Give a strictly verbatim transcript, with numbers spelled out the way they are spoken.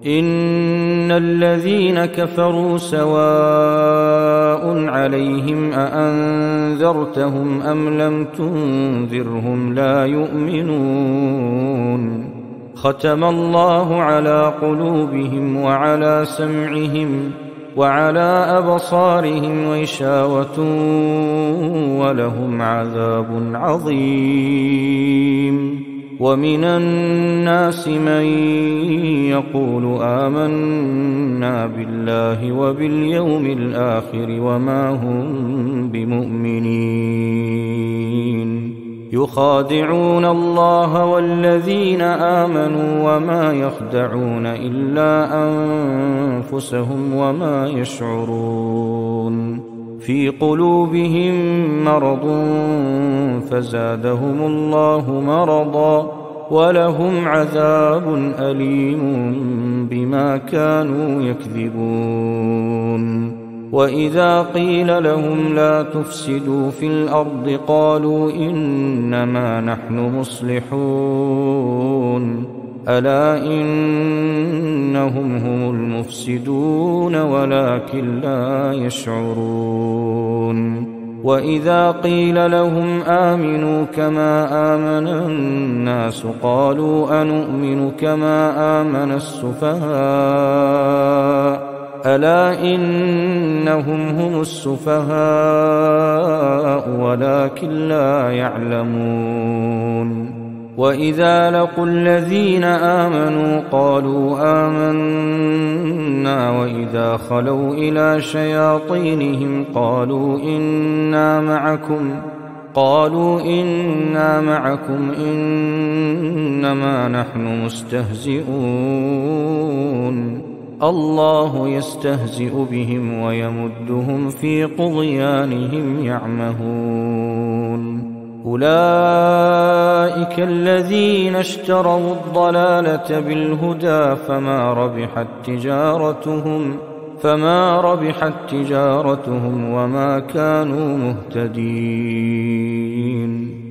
إن الذين كفروا سواء عليهم أأنذرتهم أم لم تنذرهم لا يؤمنون ختم الله على قلوبهم وعلى سمعهم وعلى أبصارهم غشاوة ولهم عذاب عظيم ومن الناس من يقول آمنا بالله وباليوم الآخر وما هم بمؤمنين يخادعون الله والذين آمنوا وما يخدعون إلا أنفسهم وما يشعرون في قلوبهم مرض فزادهم الله مرضا ولهم عذاب أليم بما كانوا يكذبون وإذا قيل لهم لا تفسدوا في الأرض قالوا إنما نحن مصلحون ألا إنهم هم المفسدون ولكن لا يشعرون وإذا قيل لهم آمنوا كما آمن الناس قالوا أنؤمن كما آمن السفهاء ألا إنهم هم السفهاء ولكن لا يعلمون وإذا لقوا الذين آمنوا قالوا آمنا وإذا خلوا إلى شياطينهم قالوا إنا معكم قالوا إنا معكم إنما نحن مستهزئون الله يستهزئ بهم ويمدهم في طغيانهم يعمهون أولئك الذين اشتروا الضلالة بالهدى فما ربحت تجارتهم فما ربحت تجارتهم وما كانوا مهتدين.